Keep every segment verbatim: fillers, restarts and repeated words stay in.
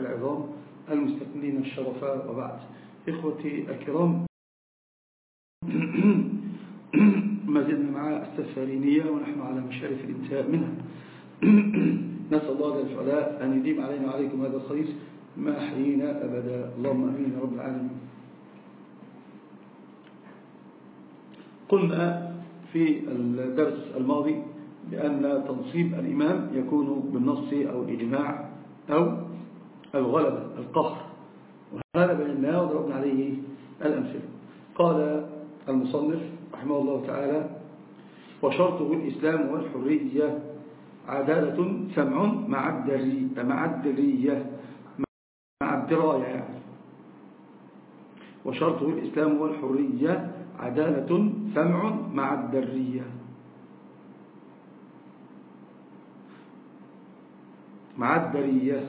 العظام المستكملين الشرفاء، وبعد. إخوتي الكرام، ما زلنا مع السفارينية ونحن على مشارف الانتهاء منها. نسأل الله جل وعلا أن يديم علينا وعليكم هذا الخير ما حيينا أبدا، اللهم أمين يا رب العالمين. قلنا في الدرس الماضي بأن تنصيب الإمام يكون بالنص أو الإجماع أو الغلبة القهر، وهذا بيناه وضربنا عليه الأمثلة. قال المصنف رحمه الله تعالى: وشرطه الإسلام والحرية عدالة سمع مع الدرية مع الدرية مع الدراية يعني. وشرطه الإسلام والحرية عدالة سمع مع الدرية مع الدرية.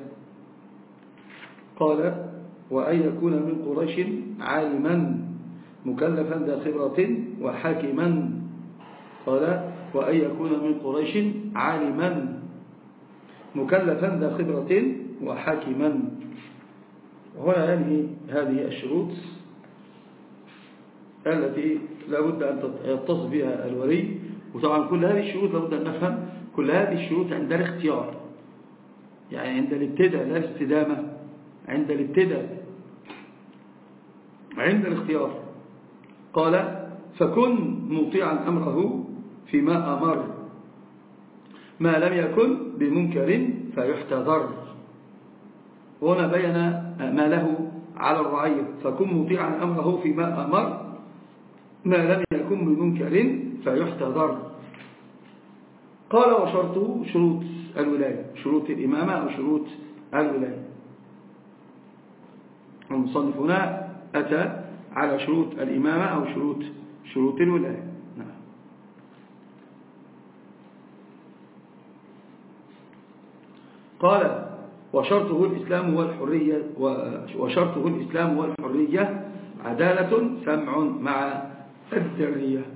قال: وأن يكون من قريش عالما مكلفا ذا خبرة وحاكما. قال: وأن يكون من قريش عالما مكلفا ذا خبرة وحاكما. وهنا ينهي هذه الشروط التي لابد أن يتصف بها الولي. وطبعا كل هذه الشروط لابد أن نفهم كل هذه الشروط عند الاختيار، يعني عند الابتداء لا الاستدامة، عند الابتداء عند الاختيار. قال: فكن مطيعا أمره فيما أمر ما لم يكن بمنكر فيحتذر. وهنا بين ما له على الرعية: فكن مطيعا أمره فيما أمر ما لم يكن بمنكر فيحتذر. قال: وشرطه شروط الولاية، شروط الإمامة أو شروط الولاية. المصنف هنا أتى على شروط الإمامة أو شروط شروط الولاية. نعم. قال: وشرطه الإسلام والحرية وشرطه الإسلام والحرية عدالة سمع مع الدرية.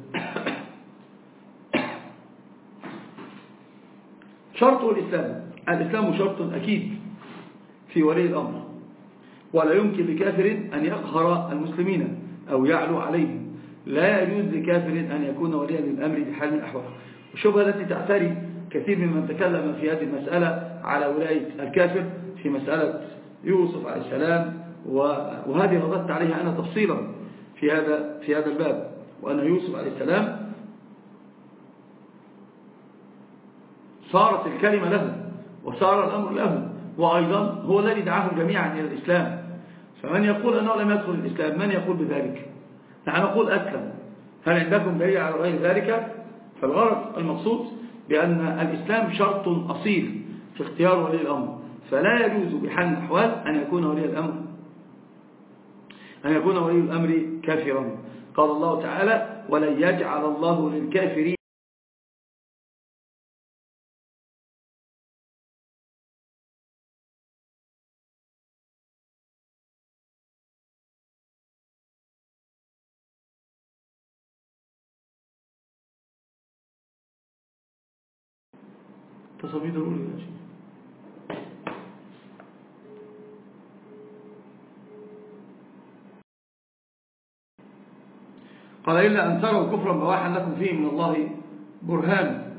شرطه الإسلام، الإسلام شرط أكيد في ولي الأمر، ولا يمكن لكافر أن يقهر المسلمين أو يعلو عليهم. لا يجوز لكافر أن يكون وليا للأمر بحال من الأحوال. والشبهة التي تعتري كثير ممن تكلم في هذه المسألة على ولاية الكافر في مسألة يوسف عليه السلام، وهذه رددت عليها أنا تفصيلا في هذا في هذا الباب، وأن يوسف عليه السلام صارت الكلمة له وصار الأمر له، وأيضا هو الذي دعاهم جميعا إلى الإسلام. فمن يقول أنه لم يدخل الإسلام؟ من يقول بذلك؟ نحن نقول أسلم. هل عندكم دليل على غير ذلك؟ فالغرض المقصود بأن الإسلام شرط أصيل في اختيار ولي الأمر، فلا يجوز بحال من الأحوال أن يكون ولي الأمر أن يكون ولي الأمر كافرا. قال الله تعالى: ولن يجعل الله للكافرين تصميد الأولى يا شيخ. قال: إلا أن تروا كفرا بواحا لكم فيه من الله برهان.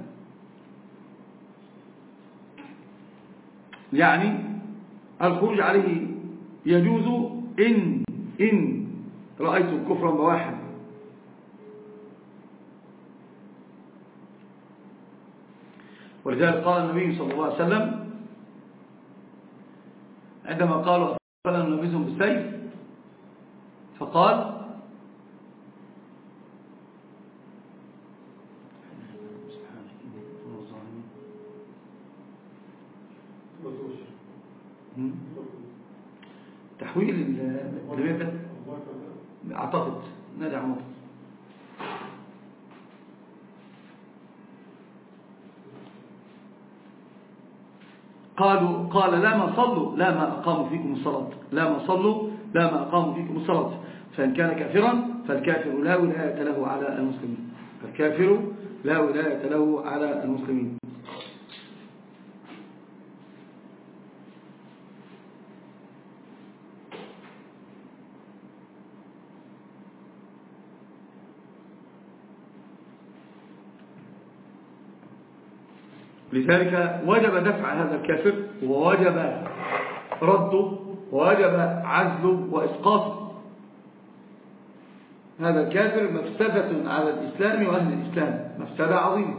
يعني الخروج عليه يجوز إن إن رأيتم كفرا بواحا. ولذلك قال النبي صلى الله عليه وسلم عندما قالوا فلا ننبذهم بالسيف، فقال: تحويل الدمية أعتقد نادي عمر. قالوا قال: لا ما صلوا لا ما أقاموا فيكم الصلاة لا ما صلوا لا ما أقاموا فيكم الصلاة. فإن كان كافرا فالكافر لا ولاية له على المسلمين الكافر لا ولاية له على المسلمين. لذلك وجب دفع هذا الكافر ووجب رده ووجب عزله وإسقاطه. هذا الكافر مفسدة على الإسلام وأهل الإسلام، مفسدة عظيمة.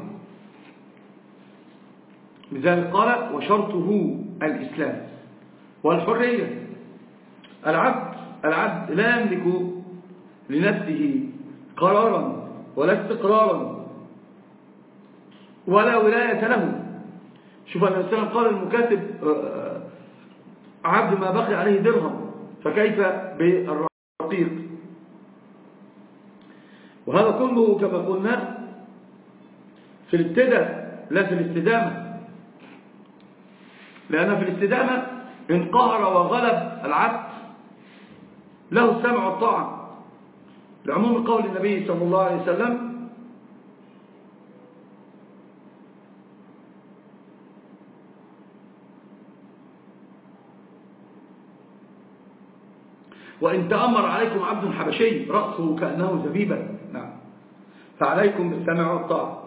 لذلك قال وشرطه الإسلام والحرية. العبد العبد لا يملك لنفسه قرارا ولا استقرارا ولا ولاية له. شوف النبي صلى الله عليه وسلم قال المكاتب عبد ما بقي عليه درهم، فكيف بالرقيق؟ وهذا كله كما قلنا في الابتداء لا في الاستدامة، لأن في الاستدامة إن قهر وغلب العبد له السمع والطاعة، لعموم قول النبي صلى الله عليه وسلم وإن تأمر عليكم عبد حبشي رأسه كأنه زبيبا، نعم، فعليكم بالسمع والطاعة.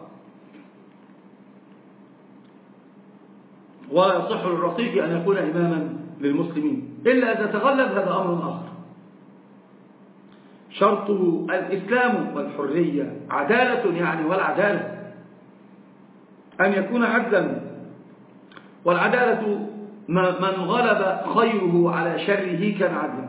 ولا يصح للرقيق أن يكون إماما للمسلمين إلا إذا تغلب، هذا أمر آخر. شرطه الإسلام والحرية، عدالة يعني، والعدالة أن يكون عدلا. والعدالة من غلب خيره على شره كان عدلا،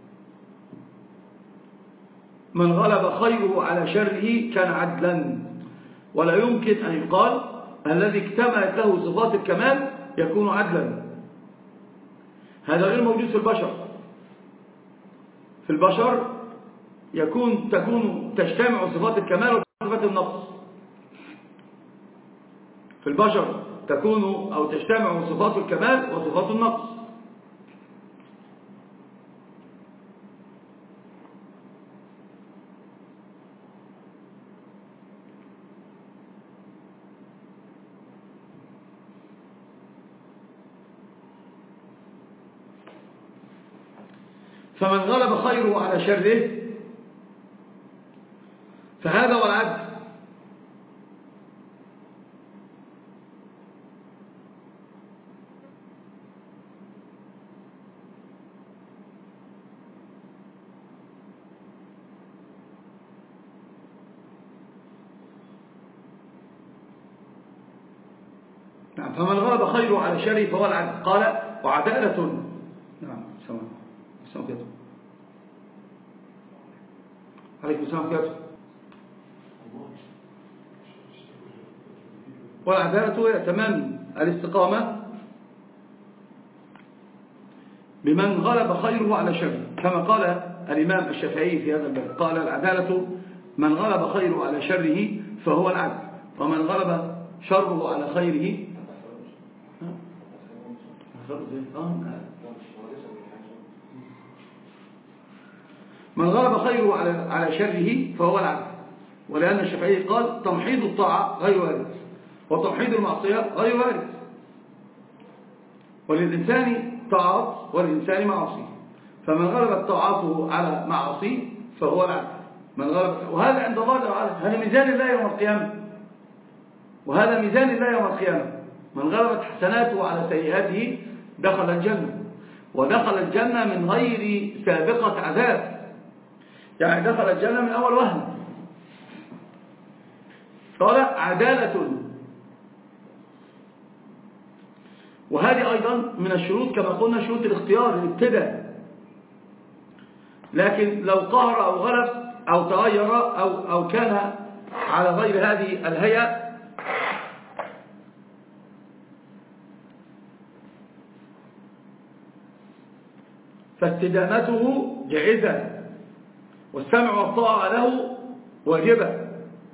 من غلب خيره على شره كان عدلا. ولا يمكن أن يقال الذي اكتملت له صفات الكمال يكون عدلا، هذا غير موجود في البشر. في البشر يكون تكون تجتمع صفات الكمال وصفات النقص. في البشر تكون أو تجتمع صفات الكمال وصفات النقص. فمن غلب خيره على شره فهذا هو العدل. نعم، فمن غلب خيره على شره فهو العدل. قال وعدالة، نعم، سمع سمع كده عليكم السلام كده. والعدالة هي تمام الاستقامة بمن غلب خيره على شره، كما قال الإمام الشافعي في هذا الباب، قال العدالة من غلب خيره على شره فهو العدل، ومن غلب شره على خيره من غلب خيره على شره فهو العدل. ولأن الشافعي قال تمحيض الطاعة غير وارد وتمحيض المعصية غير وارد، وللإنسان طاعات وللإنسان معاصي، فمن غلبت طاعاته على معاصيه فهو العدل. من غلب، وهذا عند الله تعالى، هذا ميزان الله يوم القيامة، وهذا ميزان الله يوم القيامة. من غلبت حسناته على سيئاته دخل الجنة، ودخل الجنة من غير سابقة عذاب، يعني دخل الجنة من أول وهلة. قال عدالة، وهذه أيضا من الشروط كما قلنا شروط الاختيار الابتداء. لكن لو قهر أو غلب أو تغير أو, أو كان على غير هذه الهيئة فاستدامته جائزة، والسمع والطاعة له واجبة.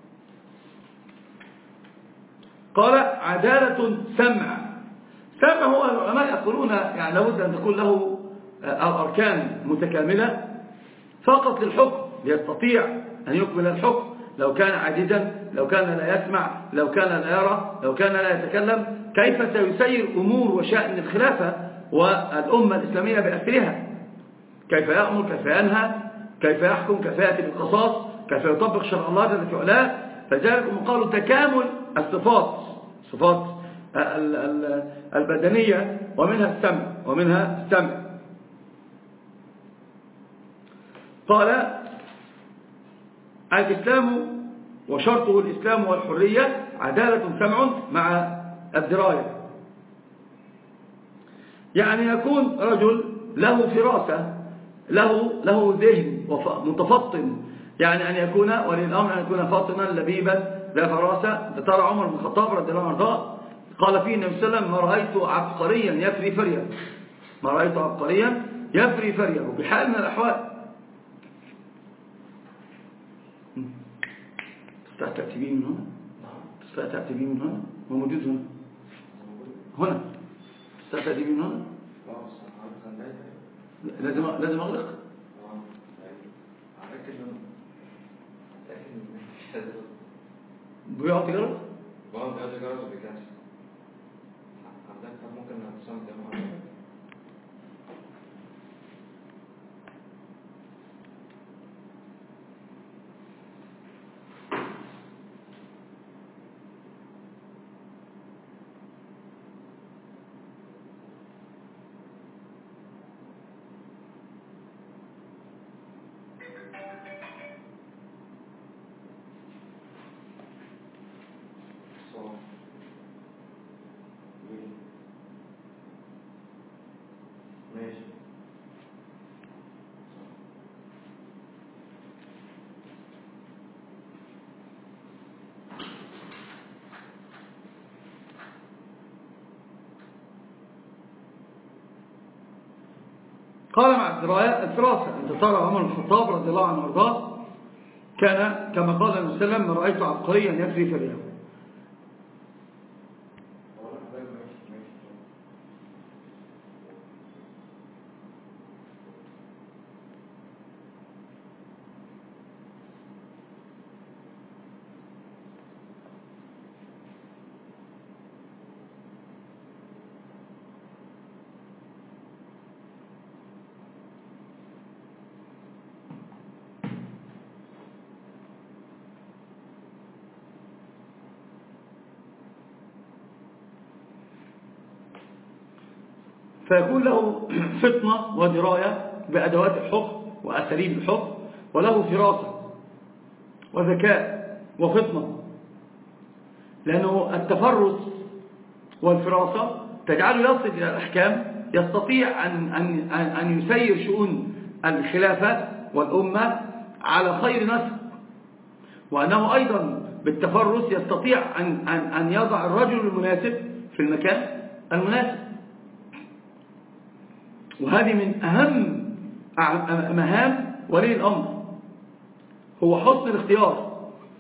قال عدالة سمع. سمع هو العلماء يقولون يعني لابد أن تكون له الأركان متكاملة فقط للحكم، ليستطيع أن يكمل الحكم. لو كان عاجزا، لو كان لا يسمع، لو كان لا يرى، لو كان لا يتكلم، كيف سيسير أمور وشأن الخلافة والأمة الإسلامية بأسرها؟ كيف يأمر، كيف ينهى، كيف يحكم، كيف يأتي بالقصاص، كيف يطبق شرع الله جل في علاه. فذلك قالوا تكامل الصفات، صفات البدنية ومنها السمع ومنها السمع. قال الإسلام وشرطه الإسلام والحرية عدالة سمع مع الدراية، يعني يكون رجل له فراسة، له له ذهن متفطن، يعني أن يكون ولي الأمر أن يكون فاطنا لبيبا ذا فراسة. ترى عمر بن الخطاب رضي الله عنه قال فيه النبي صلى الله عليه وسلم: ما رأيت عبقريا يفري فريه، ما رأيت عبقريا يفري فريه بحال من الأحوال. تستطيع تأتي به من هنا؟ تستطيع تأتي به من هنا؟ هو موجود هنا هنا تستطيع تأتي به من هنا؟ لازم لازم أغلق. بيعطي جرس؟ اه بيعطي جرس وبيكنسل. حضرتك ممكن نتصل بجماعة. قال مع الدراية الفراسة. أنت ترى عمر بن الخطاب رضي الله عنه وارضاه كان كما قال النبي صلى الله عليه وسلم: ما رأيت عبقريا يفري فريه. فيكون له فطنة ودراية بأدوات الحكم وأساليب الحكم، وله فراسة وذكاء وفطنة، لأنه التفرس والفراسة تجعله يصل إلى الأحكام، يستطيع أن, أن, أن يسير شؤون الخلافة والأمة على خير نسق، وأنه أيضا بالتفرس يستطيع أن, أن, أن يضع الرجل المناسب في المكان المناسب. وهذه من أهم مهام ولي الأمر، هو حسن الاختيار.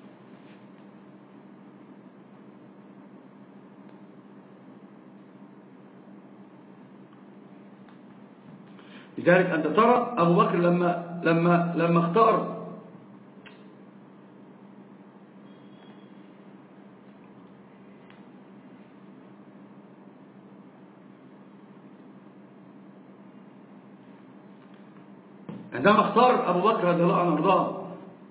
لذلك أنت ترى أبو بكر لما, لما, لما اختار عندما اختار أبو بكر رضي الله عنه وارضاه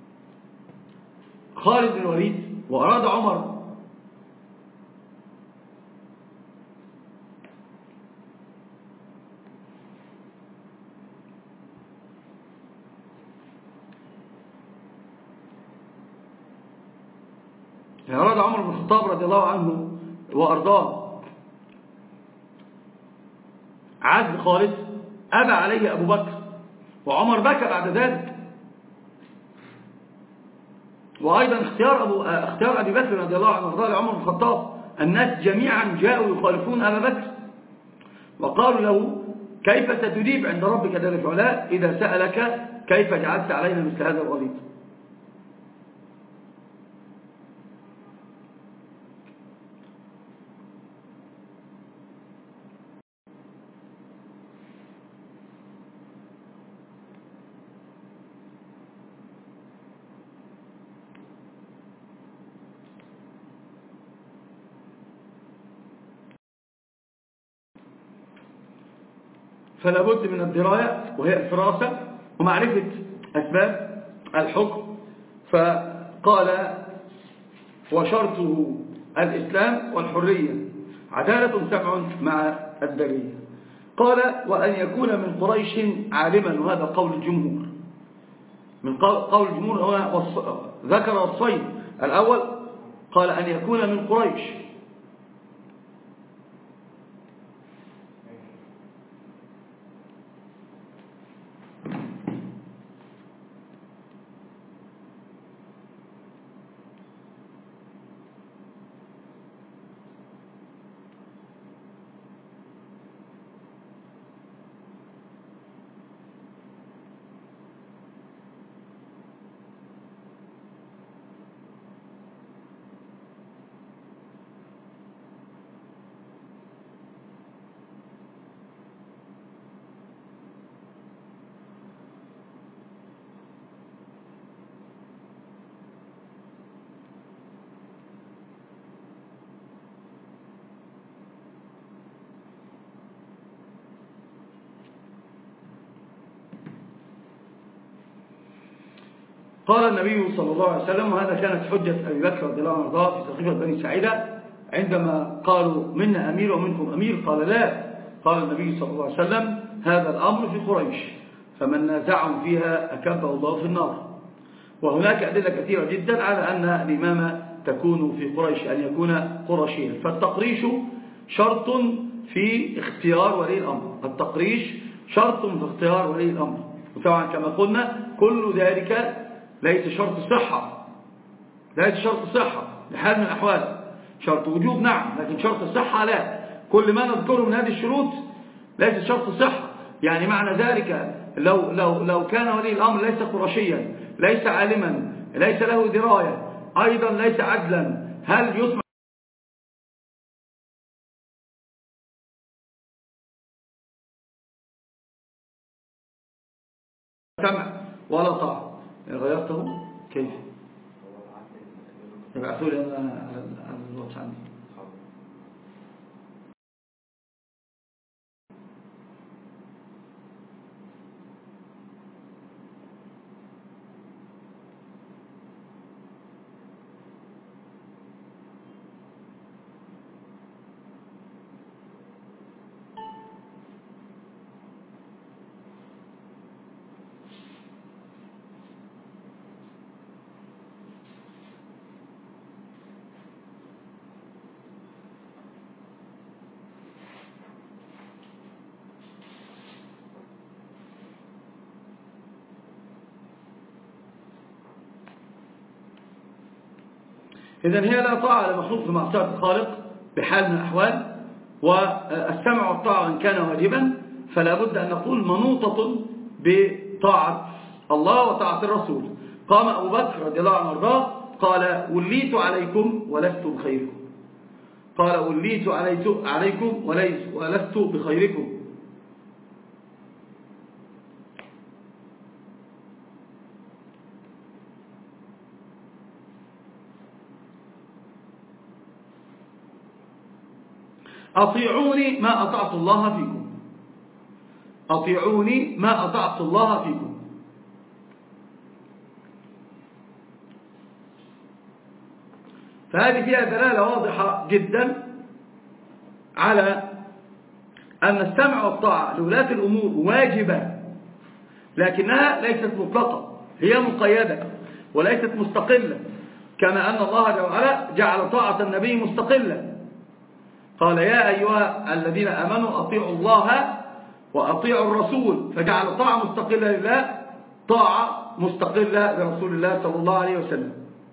خالد بن الوليد، وأراد عمر أراد عمر بن الخطاب رضي الله عنه وأرضاه عزل خالد، أبى عليه أبو بكر، وعمر بكى بعد ذلك. وأيضا اختيار, أبو اختيار أبي بكر رضي الله عنه وارضاه لعمر بن الخطاب، الناس جميعا جاءوا يخالفون أبا بكر وقالوا له: كيف ستجيب عند ربك جل في علاه إذا سألك كيف جعلت علينا مثل هذا الغليظ؟ فلا بد من الدراية وهي الفراسة ومعرفة أسباب الحكم. فقال: وشرطه الإسلام والحرية عدالة سمع مع الدليل. قال وأن يكون من قريش عالما، وهذا قول الجمهور. من قول الجمهور هو ذكر وصفين. الأول قال أن يكون من قريش، قال النبي صلى الله عليه وسلم، وهذا كانت حجة أبي بكر رضي الله عنه وارضاه في سقيفة بني ساعدة عندما قالوا منا أمير ومنكم أمير، قال لا، قال النبي صلى الله عليه وسلم هذا الأمر في قريش، فمن نازعهم فيها أكبه الله في النار. وهناك أدلة كثيرة جدا على أن الإمامة تكون في قريش، أن يكون قرشيا. فالتقريش شرط في اختيار ولي الأمر، التقريش شرط في اختيار ولي الأمر. وطبعا كما قلنا كل ذلك ليس شرط صحة، ليس شرط صحة لحال من الأحوال. شرط وجوب نعم، لكن شرط صحة لا. كل ما نذكره من هذه الشروط ليس شرط صحة. يعني معنى ذلك لو, لو, لو كان ولي الأمر ليس قرشيا، ليس عالما، ليس له دراية، أيضا ليس عدلا، هل يسمع سمع ولا طاعة؟ غيرته كيف؟ يبعثوا لي على الواتس عندي. إذن هي لا طاعة لمخلوق في معصية الخالق بحال من الأحوال. والسمع والطاعة إن كان واجبا فلا بد أن نقول منوطة بطاعة الله وطاعة الرسول. قام أبو بكر رضي الله عنه وارضاه قال وليت عليكم ولست بخيركم، قال وليت عليكم ولست بخيركم. أطيعوني ما أطعت الله فيكم، أطيعوني ما أطعت الله فيكم. فهذه فيها دلالة واضحة جدا على أن السمع والطاعة لولاة الأمور واجبة، لكنها ليست مطلقة، هي مقيدة وليست مستقلة، كما أن الله جل وعلا جعل طاعة النبي مستقلة. قال يا أيها الذين آمنوا أطيعوا الله وأطيعوا الرسول، فجعل طاعة مستقلة لله، طاعة مستقلة لرسول الله صلى الله عليه وسلم.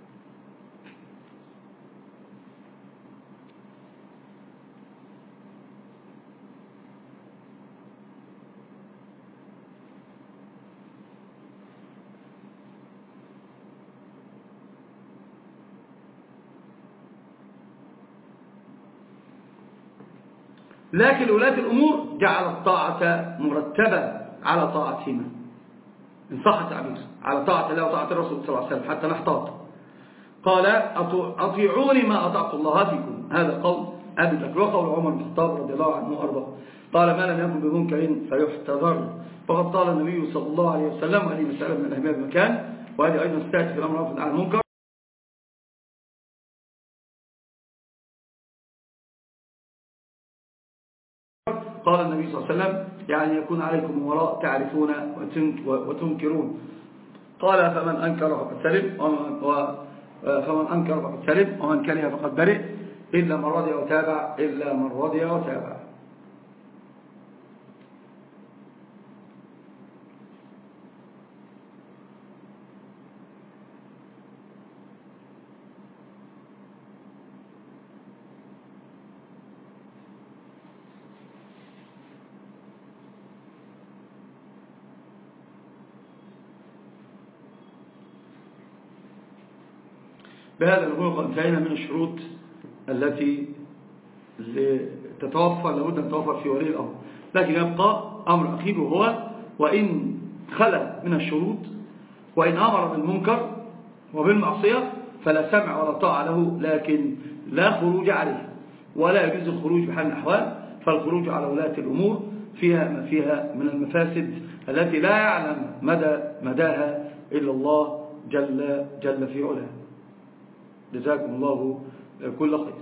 لكن ولاة الأمور جعل الطاعة مرتبة على طاعتهما، إن صح التعبير، على طاعة الله وطاعة الرسول صلى الله عليه وسلم حتى نحتاط. قال أطيعوني ما أطعت الله فيكم، هذا قول أبي بكر وقول عمر بن الخطاب رضي الله عنه وأرضاه. قال ما لم يكن بمنكر فيحتذر، فقد قال النبي صلى الله عليه وسلم، وهذه مسألة من الأهمية بمكان، وهذه أيضا ستأتي في الأمر عن المنكر. قال النبي صلى الله عليه وسلم يعني يكون عليكم وراء تعرفون وتنكرون. قال فمن أنكر فقد سلم فمن أنكر فقد سلم ومن كره فقد برئ إلا من رضي وتابع إلا من رضي وتابع. بهذا نقول قد انتهينا من الشروط التي تتوفر لابد أن تتوفر في ولي الأمر، لكن يبقى أمر أخير وهو وإن خلى من الشروط وإن أمر بالمنكر وبالمعصية فلا سمع ولا طاعة له، لكن لا خروج عليه ولا يجوز الخروج بحال الأحوال. فالخروج على ولاة الأمور فيها ما فيها من المفاسد التي لا يعلم مدى مداها إلا الله جل, جل في علاه. جزاكم الله كل خير.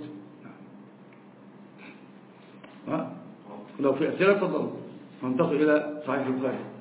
لو في أسئلة تفضلوا ننتقل إلى صحيح البخاري.